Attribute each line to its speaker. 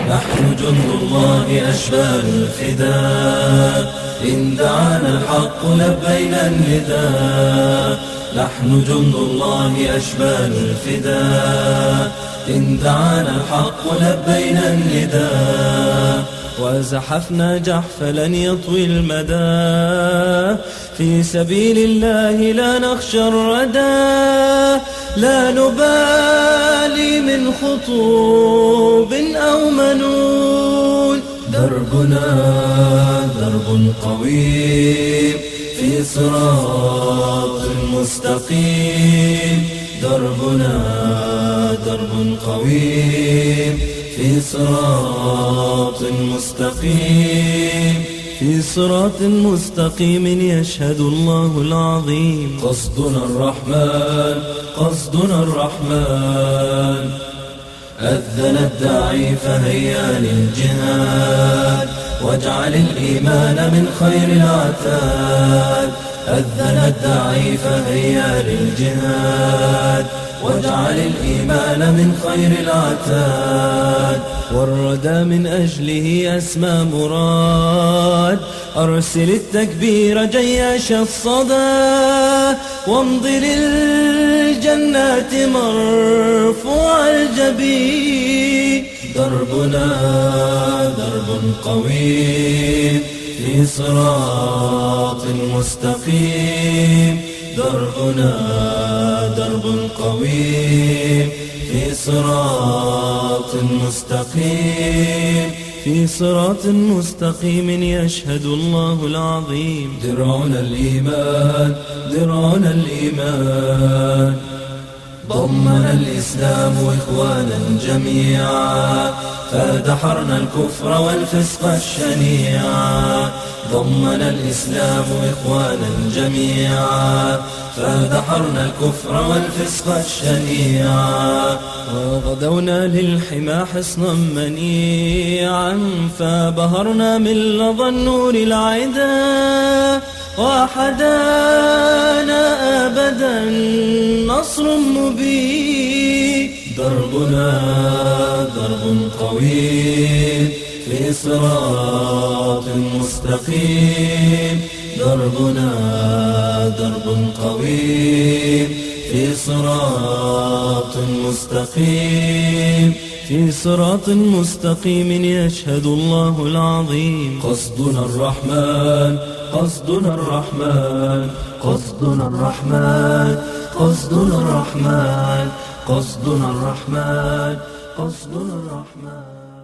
Speaker 1: نحن جند الله أشبال الفداء، إن دعانا الحق لبينا النداء. نحن جند الله أشبال الفداء، إن دعانا الحق لبينا النداء. وزحفنا جحف لن يطوي المدى، في سبيل الله لا نخشى الردى. لا نبالي من خطوب أو منون، دربنا درب قويم في صراط مستقيم. دربنا درب قويم في صراط مستقيم، في صراط مستقيم يشهد الله العظيم. قصدنا الرحمن قصدنا الرحمن، أذن الداعي فهيا للجهاد، واجعل الإيمان من خير العتاد. أذن الداعي فهيا للجهاد، واجعل الإيمان من خير العتاد. والردى من أجله أسمى مراد، أرسل التكبير جياش الصدى. وامض للجنات مرفوع الجبين، دربنا درب قويم في صراط مستقيم. دربنا درب قويم في صراط مستقيم، في صراط مستقيم يشهد الله العظيم. درعنا الإيمان درعنا الإيمان، ضمنا الإسلام إخوانا جميعا، فدحرنا الكفر والفسق الشنيعا. ضمنا الإسلام إخوانا جميعا، فدحرنا الكفر والفسق الشنيعا. وغدونا للحمى حصنا منيعا، فبهرنا من لظى النور العدا. وحدانا أبدا نصر مبين، دربنا درب قويم في صراط مستقيم. دربنا درب قويم في صراط مستقيم، في صراط مستقيم يشهد الله العظيم. قصدنا الرحمن قصدنا الرحمن، قصدنا الرحمن قصدنا الرحمن، قصدنا الرحمن قصدنا الرحمن.